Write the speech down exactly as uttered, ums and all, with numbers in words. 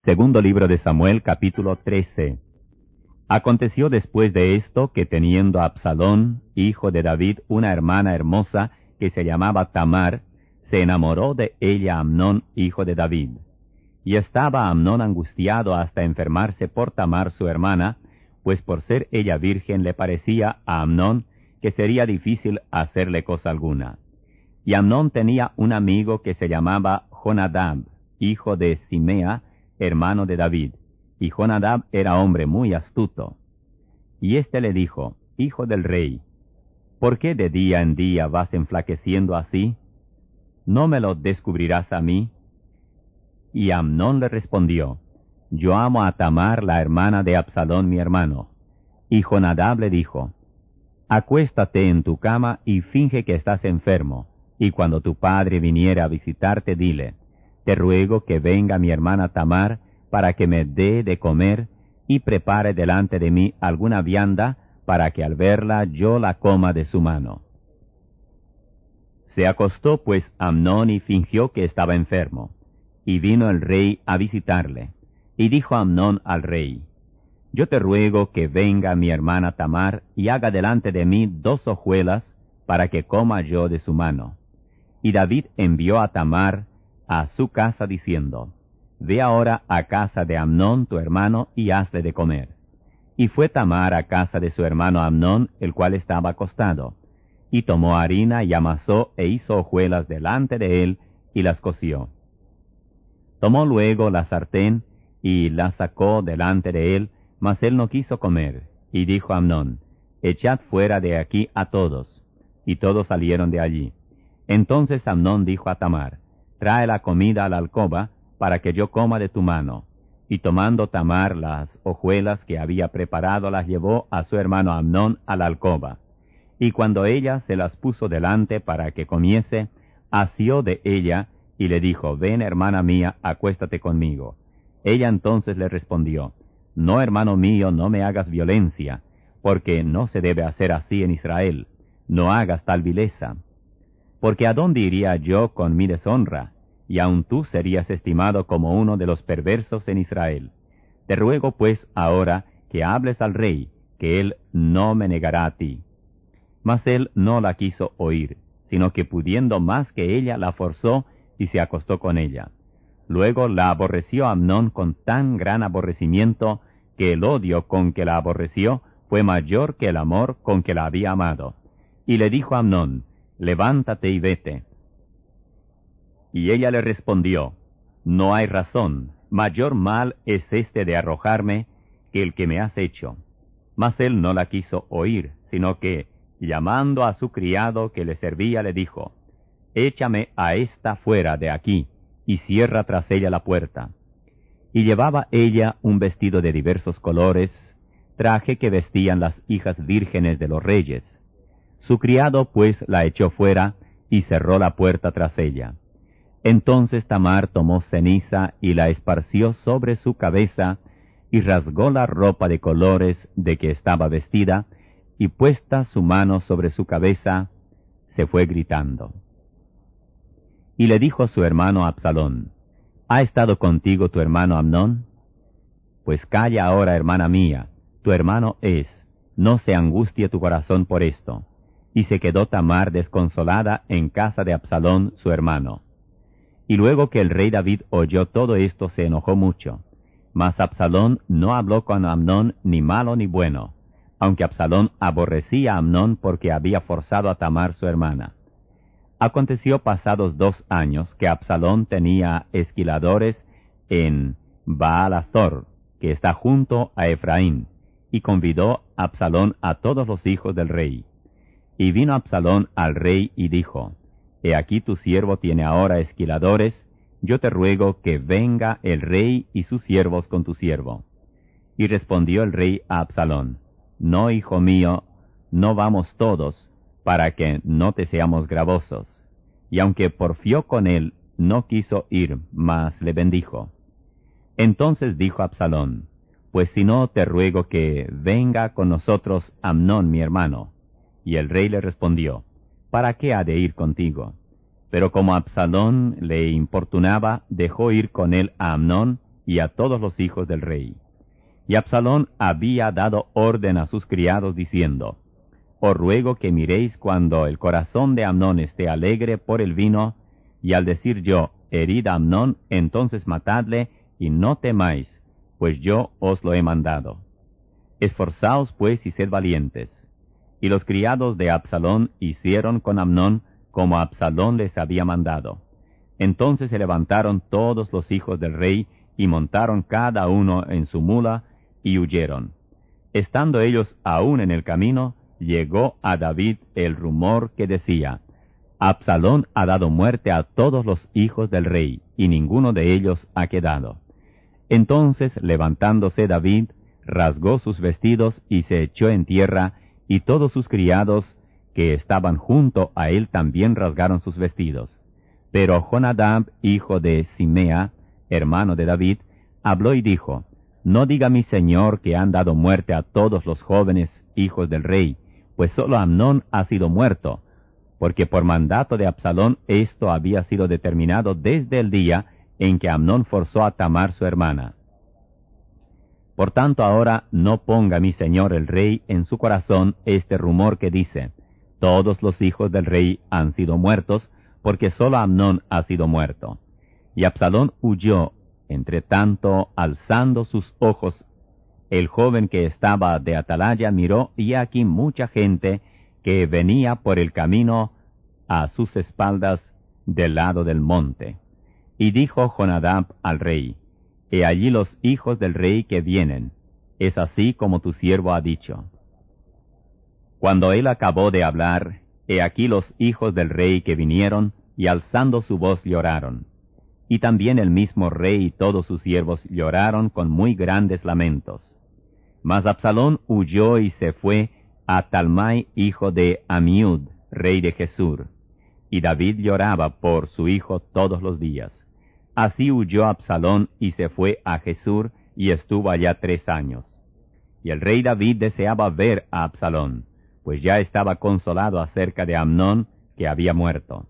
Segundo libro de Samuel, capítulo trece. Aconteció después de esto que teniendo Absalón, hijo de David, una hermana hermosa que se llamaba Tamar, se enamoró de ella Amnón, hijo de David. Y estaba Amnón angustiado hasta enfermarse por Tamar su hermana, pues por ser ella virgen le parecía a Amnón que sería difícil hacerle cosa alguna. Y Amnón tenía un amigo que se llamaba Jonadab, hijo de Simea, hermano de David, y Jonadab era hombre muy astuto. Y éste le dijo: Hijo del rey, ¿por qué de día en día vas enflaqueciendo así? ¿No me lo descubrirás a mí? Y Amnón le respondió: Yo amo a Tamar, la hermana de Absalón mi hermano. Y Jonadab le dijo: Acuéstate en tu cama y finge que estás enfermo, y cuando tu padre viniera a visitarte, dile: Te ruego que venga mi hermana Tamar para que me dé de comer y prepare delante de mí alguna vianda para que al verla yo la coma de su mano. Se acostó pues Amnón y fingió que estaba enfermo. Y vino el rey a visitarle. Y dijo Amnón al rey: Yo te ruego que venga mi hermana Tamar y haga delante de mí dos hojuelas para que coma yo de su mano. Y David envió a Tamar a su casa diciendo: Ve ahora a casa de Amnón tu hermano y hazle de comer. Y fue Tamar a casa de su hermano Amnón, el cual estaba acostado, y tomó harina y amasó e hizo hojuelas delante de él y las coció. Tomó luego la sartén y la sacó delante de él, mas él no quiso comer, y dijo a Amnón: Echad fuera de aquí a todos. Y todos salieron de allí. Entonces Amnón dijo a Tamar: Trae la comida a la alcoba, para que yo coma de tu mano. Y tomando Tamar las hojuelas que había preparado, las llevó a su hermano Amnón a la alcoba. Y cuando ella se las puso delante para que comiese, asió de ella, y le dijo: Ven, hermana mía, acuéstate conmigo. Ella entonces le respondió: No, hermano mío, no me hagas violencia, porque no se debe hacer así en Israel. No hagas tal vileza. Porque ¿a dónde iría yo con mi deshonra? Y aun tú serías estimado como uno de los perversos en Israel. Te ruego pues ahora que hables al rey, que él no me negará a ti. Mas él no la quiso oír, sino que pudiendo más que ella, la forzó y se acostó con ella. Luego la aborreció Amnón con tan gran aborrecimiento, que el odio con que la aborreció fue mayor que el amor con que la había amado. Y le dijo a Amnón: Levántate y vete. Y ella le respondió: No hay razón, mayor mal es este de arrojarme que el que me has hecho. Mas él no la quiso oír, sino que, llamando a su criado que le servía, le dijo: Échame a esta fuera de aquí, y cierra tras ella la puerta. Y llevaba ella un vestido de diversos colores, traje que vestían las hijas vírgenes de los reyes. Su criado pues la echó fuera, y cerró la puerta tras ella. Entonces Tamar tomó ceniza y la esparció sobre su cabeza, y rasgó la ropa de colores de que estaba vestida, y puesta su mano sobre su cabeza, se fue gritando. Y le dijo su hermano Absalón: ¿Ha estado contigo tu hermano Amnón? Pues calla ahora, hermana mía, tu hermano es, no se angustie tu corazón por esto. Y se quedó Tamar desconsolada en casa de Absalón su hermano. Y luego que el rey David oyó todo esto, se enojó mucho. Mas Absalón no habló con Amnón ni malo ni bueno, aunque Absalón aborrecía a Amnón porque había forzado a Tamar su hermana. Aconteció pasados dos años que Absalón tenía esquiladores en Baal-Azor, que está junto a Efraín, y convidó Absalón a todos los hijos del rey. Y vino Absalón al rey y dijo: He aquí tu siervo tiene ahora esquiladores, yo te ruego que venga el rey y sus siervos con tu siervo. Y respondió el rey a Absalón: No, hijo mío, no vamos todos, para que no te seamos gravosos. Y aunque porfió con él, no quiso ir, mas le bendijo. Entonces dijo Absalón: Pues si no, te ruego que venga con nosotros Amnón mi hermano. Y el rey le respondió: ¿Para qué ha de ir contigo? Pero como Absalón le importunaba, dejó ir con él a Amnón, y a todos los hijos del rey. Y Absalón había dado orden a sus criados, diciendo, Os ruego que miréis cuando el corazón de Amnón esté alegre por el vino, y al decir yo, herid a Amnón, entonces matadle, y no temáis, pues yo os lo he mandado. Esforzaos pues y sed valientes. Y los criados de Absalón hicieron con Amnón como Absalón les había mandado. Entonces se levantaron todos los hijos del rey, y montaron cada uno en su mula, y huyeron. Estando ellos aún en el camino, llegó a David el rumor que decía, Absalón ha dado muerte a todos los hijos del rey, y ninguno de ellos ha quedado. Entonces, levantándose David, rasgó sus vestidos y se echó en tierra, y todos sus criados que estaban junto a él también rasgaron sus vestidos. Pero Jonadab, hijo de Simea, hermano de David, habló y dijo, No diga mi señor que han dado muerte a todos los jóvenes hijos del rey, pues solo Amnón ha sido muerto, porque por mandato de Absalón esto había sido determinado desde el día en que Amnón forzó a Tamar su hermana. Por tanto ahora no ponga mi señor el rey en su corazón este rumor que dice, Todos los hijos del rey han sido muertos, porque solo Amnón ha sido muerto. Y Absalón huyó, entre tanto, alzando sus ojos, el joven que estaba de atalaya miró, y aquí mucha gente que venía por el camino a sus espaldas del lado del monte. Y dijo Jonadab al rey, He allí los hijos del rey que vienen, es así como tu siervo ha dicho. Cuando él acabó de hablar, he aquí los hijos del rey que vinieron, y alzando su voz lloraron. Y también el mismo rey y todos sus siervos lloraron con muy grandes lamentos. Mas Absalón huyó y se fue a Talmai, hijo de Amiud, rey de Gesur. Y David lloraba por su hijo todos los días. Así huyó Absalón y se fue a Gesur, y estuvo allá tres años. Y el rey David deseaba ver a Absalón, pues ya estaba consolado acerca de Amnón, que había muerto.